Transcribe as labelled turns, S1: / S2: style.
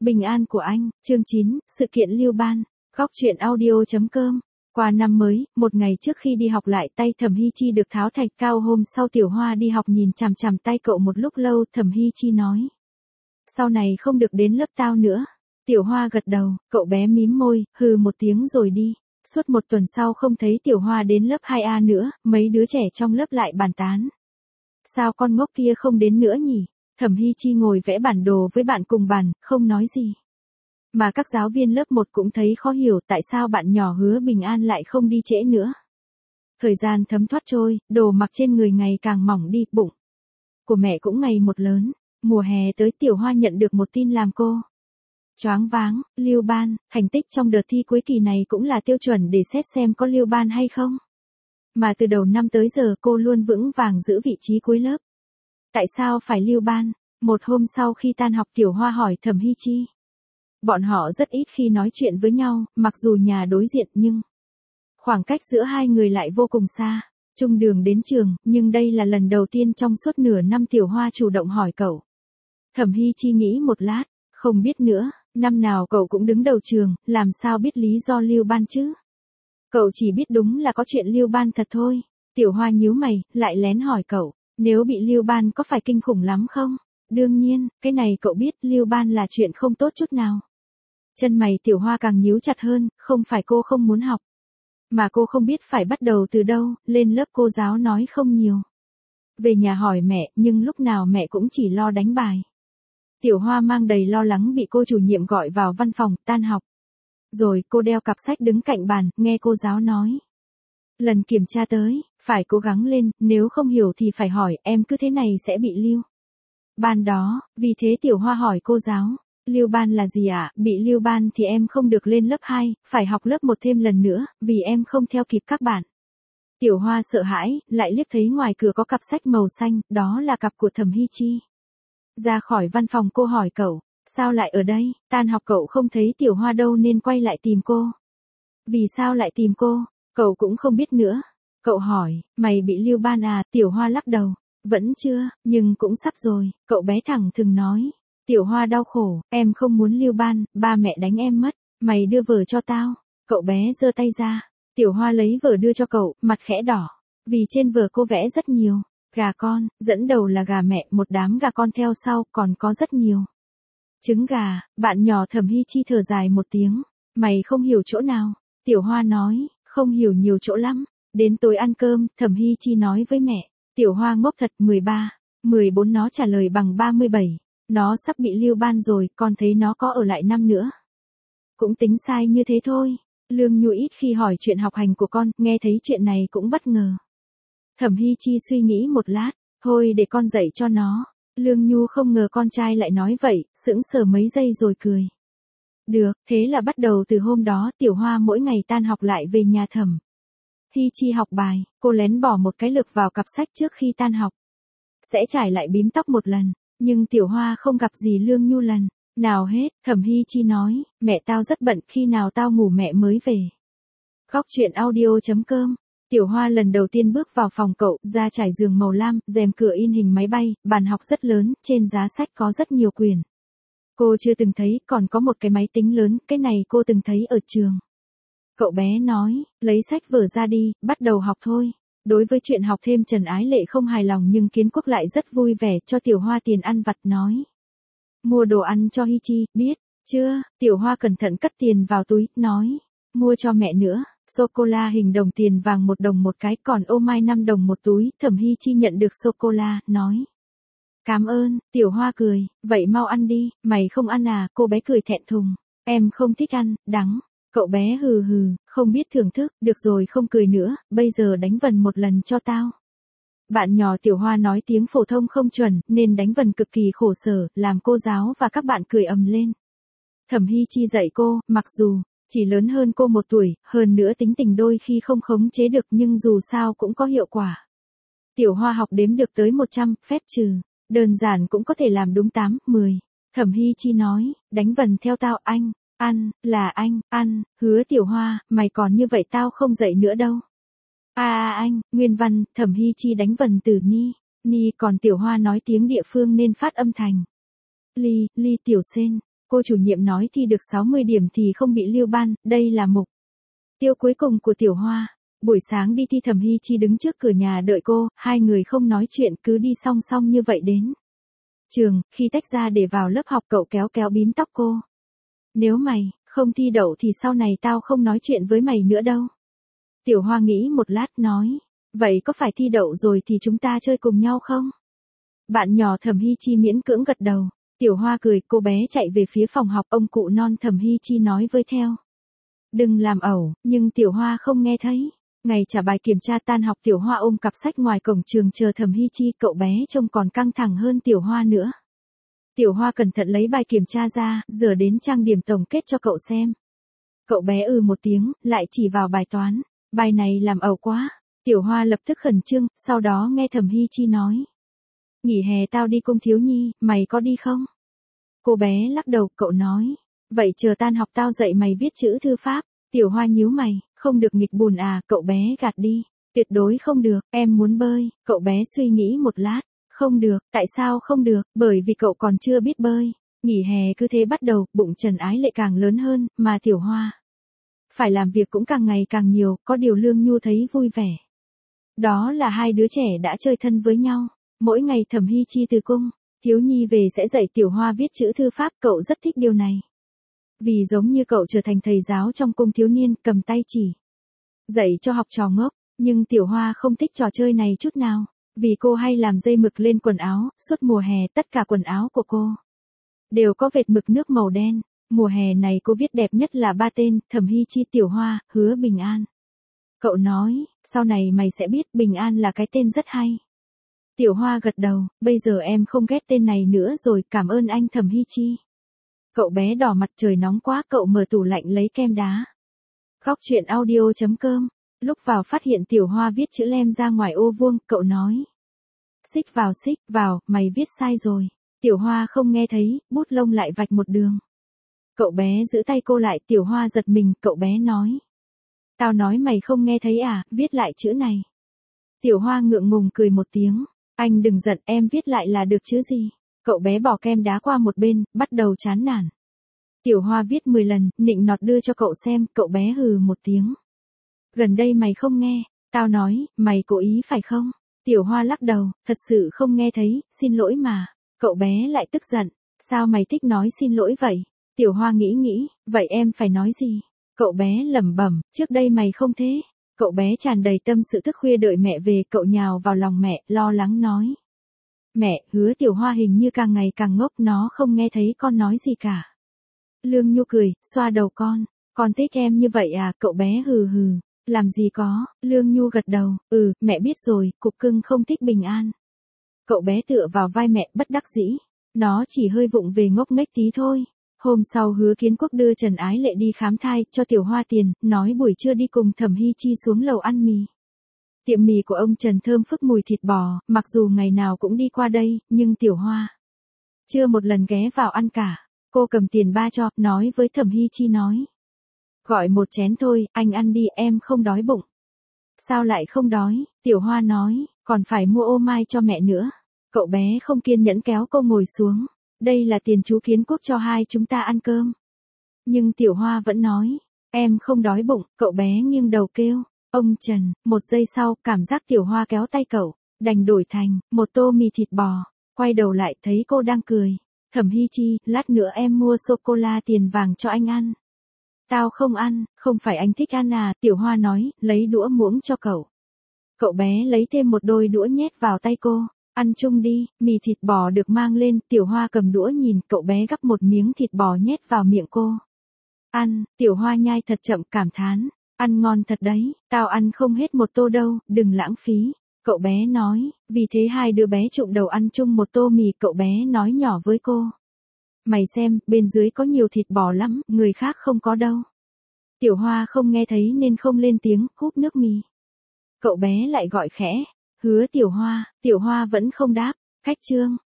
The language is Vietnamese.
S1: Bình an của anh, chương 9, sự kiện Lưu Ban, góc truyện audio.com. Qua năm mới, một ngày trước khi đi học lại tay Thẩm Hy Chi được tháo thạch cao hôm sau Tiểu Hoa đi học nhìn chằm chằm tay cậu một lúc lâu Thẩm Hy Chi nói. Sau này không được đến lớp tao nữa. Tiểu Hoa gật đầu, cậu bé mím môi, hừ một tiếng rồi đi. Suốt một tuần sau không thấy Tiểu Hoa đến lớp 2A nữa, mấy đứa trẻ trong lớp lại bàn tán. Sao con ngốc kia không đến nữa nhỉ? Thẩm Hy Chi ngồi vẽ bản đồ với bạn cùng bàn, không nói gì. Mà các giáo viên lớp 1 cũng thấy khó hiểu tại sao bạn nhỏ Hứa Bình An lại không đi trễ nữa. Thời gian thấm thoát trôi, đồ mặc trên người ngày càng mỏng đi, bụng của mẹ cũng ngày một lớn. Mùa hè tới Tiểu Hoa nhận được một tin làm cô choáng váng. Lưu Ban, thành tích trong đợt thi cuối kỳ này cũng là tiêu chuẩn để xét xem có Lưu Ban hay không. Mà từ đầu năm tới giờ cô luôn vững vàng giữ vị trí cuối lớp. Tại sao phải Lưu Ban? Một hôm sau khi tan học Tiểu Hoa hỏi Thẩm Hy Chi. Bọn họ rất ít khi nói chuyện với nhau, mặc dù nhà đối diện nhưng khoảng cách giữa hai người lại vô cùng xa. Chung đường đến trường, nhưng đây là lần đầu tiên trong suốt nửa năm Tiểu Hoa chủ động hỏi cậu. Thẩm Hy Chi nghĩ một lát, không biết nữa, năm nào cậu cũng đứng đầu trường, làm sao biết lý do Lưu Ban chứ? Cậu chỉ biết đúng là có chuyện Lưu Ban thật thôi. Tiểu Hoa nhíu mày, lại lén hỏi cậu, nếu bị Lưu Ban có phải kinh khủng lắm không? Đương nhiên, cái này cậu biết Lưu Ban là chuyện không tốt chút nào. Chân mày Tiểu Hoa càng nhíu chặt hơn, không phải cô không muốn học. Mà cô không biết phải bắt đầu từ đâu, lên lớp cô giáo nói không nhiều. Về nhà hỏi mẹ, nhưng lúc nào mẹ cũng chỉ lo đánh bài. Tiểu Hoa mang đầy lo lắng bị cô chủ nhiệm gọi vào văn phòng, tan học. Rồi cô đeo cặp sách đứng cạnh bàn, nghe cô giáo nói. Lần kiểm tra tới, phải cố gắng lên, nếu không hiểu thì phải hỏi, em cứ thế này sẽ bị Lưu Ban đó, vì thế Tiểu Hoa hỏi cô giáo. Lưu Ban là gì ạ? Bị Lưu Ban thì em không được lên lớp 2, phải học lớp 1 thêm lần nữa, vì em không theo kịp các bạn. Tiểu Hoa sợ hãi, lại liếc thấy ngoài cửa có cặp sách màu xanh, đó là cặp của Thẩm Hy Chi. Ra khỏi văn phòng cô hỏi cậu, sao lại ở đây? Tan học cậu không thấy Tiểu Hoa đâu nên quay lại tìm cô. Vì sao lại tìm cô? Cậu cũng không biết nữa. Cậu hỏi, mày bị Lưu Ban à? Tiểu Hoa lắc đầu, vẫn chưa, nhưng cũng sắp rồi, cậu bé thẳng thừng nói. Tiểu Hoa đau khổ, em không muốn Lưu Ban, ba mẹ đánh em mất, mày đưa vở cho tao. Cậu bé giơ tay ra, Tiểu Hoa lấy vở đưa cho cậu, mặt khẽ đỏ, vì trên vở cô vẽ rất nhiều. Gà con, dẫn đầu là gà mẹ, một đám gà con theo sau, còn có rất nhiều trứng gà. Bạn nhỏ Thẩm Hy Chi thở dài một tiếng, mày không hiểu chỗ nào? Tiểu Hoa nói, không hiểu nhiều chỗ lắm. Đến tối ăn cơm, Thẩm Hy Chi nói với mẹ. Tiểu Hoa ngốc thật, 13, 14 nó trả lời bằng 37. Nó sắp bị Lưu Ban rồi, con thấy nó có ở lại năm nữa. Cũng tính sai như thế thôi. Lương Nhu ít khi hỏi chuyện học hành của con, nghe thấy chuyện này cũng bất ngờ. Thẩm Hy Chi suy nghĩ một lát, thôi để con dạy cho nó. Lương Nhu không ngờ con trai lại nói vậy, sững sờ mấy giây rồi cười. Được, thế là bắt đầu từ hôm đó Tiểu Hoa mỗi ngày tan học lại về nhà Thẩm Hy Chi học bài, cô lén bỏ một cái lực vào cặp sách trước khi tan học. Sẽ trải lại bím tóc một lần, nhưng Tiểu Hoa không gặp gì Lương Nhu lần nào hết. Thẩm Hy Chi nói, mẹ tao rất bận, khi nào tao ngủ mẹ mới về. Góc truyện audio.com. Tiểu Hoa lần đầu tiên bước vào phòng cậu, ra trải giường màu lam, rèm cửa in hình máy bay, bàn học rất lớn, trên giá sách có rất nhiều quyển. Cô chưa từng thấy, còn có một cái máy tính lớn, cái này cô từng thấy ở trường. Cậu bé nói, lấy sách vở ra đi, bắt đầu học thôi. Đối với chuyện học thêm Trần Ái Lệ không hài lòng nhưng Kiến Quốc lại rất vui vẻ cho Tiểu Hoa tiền ăn vặt nói. Mua đồ ăn cho Hy Chi, biết, chưa? Tiểu Hoa cẩn thận cất tiền vào túi, nói. Mua cho mẹ nữa. Sô-cô-la hình đồng tiền vàng 1 đồng một cái, còn ô mai 5 đồng một túi. Thẩm Hy Chi nhận được sô-cô-la, nói. Cảm ơn. Tiểu Hoa cười, vậy mau ăn đi, mày không ăn à? Cô bé cười thẹn thùng. Em không thích ăn, đắng. Cậu bé hừ hừ, không biết thưởng thức, được rồi không cười nữa, bây giờ đánh vần một lần cho tao. Bạn nhỏ Tiểu Hoa nói tiếng phổ thông không chuẩn, nên đánh vần cực kỳ khổ sở, làm cô giáo và các bạn cười ầm lên. Thẩm Hy Chi dạy cô, mặc dù chỉ lớn hơn cô 1 tuổi, hơn nữa tính tình đôi khi không khống chế được nhưng dù sao cũng có hiệu quả. Tiểu Hoa học đếm được tới 100, phép trừ, đơn giản cũng có thể làm đúng 8, 10. Thẩm Hy Chi nói, đánh vần theo tao anh, ăn, là anh, ăn, hứa Tiểu Hoa, mày còn như vậy tao không dạy nữa đâu. Anh, nguyên văn, Thẩm Hy Chi đánh vần từ ni, còn Tiểu Hoa nói tiếng địa phương nên phát âm thành. Ly, tiểu sen. cô chủ nhiệm nói thi được 60 điểm thì không bị lưu ban, đây là mục tiêu cuối cùng của Tiểu Hoa. Buổi sáng đi thi Thẩm Hy Chi đứng trước cửa nhà đợi cô, hai người không nói chuyện cứ đi song song như vậy đến trường, khi tách ra để vào lớp học cậu kéo kéo bím tóc cô. Nếu mày không thi đậu thì sau này tao không nói chuyện với mày nữa đâu. Tiểu Hoa nghĩ một lát nói, vậy có phải thi đậu rồi thì chúng ta chơi cùng nhau không? Bạn nhỏ Thẩm Hy Chi miễn cưỡng gật đầu. Tiểu Hoa cười, cô bé chạy về phía phòng học, ông cụ non Thẩm Hy Chi nói với theo. Đừng làm ẩu, nhưng Tiểu Hoa không nghe thấy. Ngày trả bài kiểm tra tan học Tiểu Hoa ôm cặp sách ngoài cổng trường chờ Thẩm Hy Chi, cậu bé trông còn căng thẳng hơn Tiểu Hoa nữa. Tiểu Hoa cẩn thận lấy bài kiểm tra ra, giờ đến trang điểm tổng kết cho cậu xem. Cậu bé một tiếng, lại chỉ vào bài toán. Bài này làm ẩu quá. Tiểu Hoa lập tức khẩn trương, sau đó nghe Thẩm Hy Chi nói. Nghỉ hè tao đi cung thiếu nhi, mày có đi không? Cô bé lắc đầu, cậu nói. Vậy chờ tan học tao dạy mày viết chữ thư pháp. Tiểu Hoa nhíu mày, không được nghịch bùn à, cậu bé gạt đi. Tuyệt đối không được, em muốn bơi. Cậu bé suy nghĩ một lát. Không được, tại sao không được, bởi vì cậu còn chưa biết bơi. Nghỉ hè cứ thế bắt đầu, bụng Trần Ái Lệ càng lớn hơn, mà Tiểu Hoa phải làm việc cũng càng ngày càng nhiều, có điều Lương Nhu thấy vui vẻ. Đó là hai đứa trẻ đã chơi thân với nhau. Mỗi ngày Thẩm Hy Chi từ cung thiếu nhi về sẽ dạy Tiểu Hoa viết chữ thư pháp, cậu rất thích điều này. Vì giống như cậu trở thành thầy giáo trong cung thiếu niên, cầm tay chỉ dạy cho học trò ngốc, nhưng Tiểu Hoa không thích trò chơi này chút nào. Vì cô hay làm dây mực lên quần áo, suốt mùa hè tất cả quần áo của cô đều có vệt mực nước màu đen. Mùa hè này cô viết đẹp nhất là 3 tên, Thẩm Hy Chi, Tiểu Hoa, Hứa Bình An. Cậu nói, sau này mày sẽ biết Bình An là cái tên rất hay. Tiểu Hoa gật đầu, bây giờ em không ghét tên này nữa rồi, cảm ơn anh Thẩm Hy Chi. Cậu bé đỏ mặt, trời nóng quá, cậu mở tủ lạnh lấy kem đá. Góc truyện audio.com. Lúc vào phát hiện Tiểu Hoa viết chữ lem ra ngoài ô vuông, cậu nói. Xích vào, mày viết sai rồi. Tiểu Hoa không nghe thấy, bút lông lại vạch một đường. Cậu bé giữ tay cô lại, Tiểu Hoa giật mình, cậu bé nói. Tao nói mày không nghe thấy à, viết lại chữ này. Tiểu Hoa ngượng ngùng cười một tiếng. Anh đừng giận, em viết lại là được chứ gì. Cậu bé bỏ kem đá qua một bên, bắt đầu chán nản. Tiểu Hoa viết 10 lần, nịnh nọt đưa cho cậu xem, cậu bé hừ một tiếng. Gần đây mày không nghe, tao nói, mày cố ý phải không? Tiểu Hoa lắc đầu, thật sự không nghe thấy, xin lỗi mà. Cậu bé lại tức giận, sao mày thích nói xin lỗi vậy? Tiểu Hoa nghĩ, vậy em phải nói gì? Cậu bé lẩm bẩm, trước đây mày không thế. Cậu bé tràn đầy tâm sự thức khuya đợi mẹ về, cậu nhào vào lòng mẹ, lo lắng nói. Mẹ, Hứa Tiểu Hoa hình như càng ngày càng ngốc, nó không nghe thấy con nói gì cả. Lương Nhu cười, xoa đầu con thích em như vậy à, cậu bé hừ hừ. Làm gì có, Lương Nhu gật đầu, mẹ biết rồi, cục cưng không thích Bình An. Cậu bé tựa vào vai mẹ, bất đắc dĩ. Nó chỉ hơi vụng về ngốc nghếch tí thôi. Hôm sau Hứa Kiến Quốc đưa Trần Ái Lệ đi khám thai, cho Tiểu Hoa tiền, nói buổi trưa đi cùng Thẩm Hy Chi xuống lầu ăn mì. Tiệm mì của ông Trần thơm phức mùi thịt bò, mặc dù ngày nào cũng đi qua đây, nhưng Tiểu Hoa chưa một lần ghé vào ăn cả. Cô cầm tiền ba cho, nói với Thẩm Hy Chi nói. Gọi một chén thôi, anh ăn đi, em không đói bụng. Sao lại không đói? Tiểu Hoa nói, còn phải mua ô mai cho mẹ nữa. Cậu bé không kiên nhẫn kéo cô ngồi xuống. Đây là tiền chú Kiến Quốc cho hai chúng ta ăn cơm. Nhưng Tiểu Hoa vẫn nói, em không đói bụng, cậu bé nghiêng đầu kêu. Ông Trần, một giây sau, cảm giác Tiểu Hoa kéo tay cậu, đành đổi thành, một tô mì thịt bò. Quay đầu lại thấy cô đang cười. Thẩm Hy Chi, lát nữa em mua sô-cô-la tiền vàng cho anh ăn. Tao không ăn, không phải anh thích ăn à, Tiểu Hoa nói, lấy đũa muỗng cho cậu. Cậu bé lấy thêm một đôi đũa nhét vào tay cô. Ăn chung đi, mì thịt bò được mang lên, Tiểu Hoa cầm đũa nhìn, cậu bé gắp một miếng thịt bò nhét vào miệng cô. Ăn, Tiểu Hoa nhai thật chậm, cảm thán. Ăn ngon thật đấy, tao ăn không hết một tô đâu, đừng lãng phí. Cậu bé nói, vì thế hai đứa bé trụm đầu ăn chung một tô mì, cậu bé nói nhỏ với cô. Mày xem, bên dưới có nhiều thịt bò lắm, người khác không có đâu. Tiểu Hoa không nghe thấy nên không lên tiếng, húp nước mì. Cậu bé lại gọi khẽ, Hứa Tiểu Hoa vẫn không đáp. Khách trương,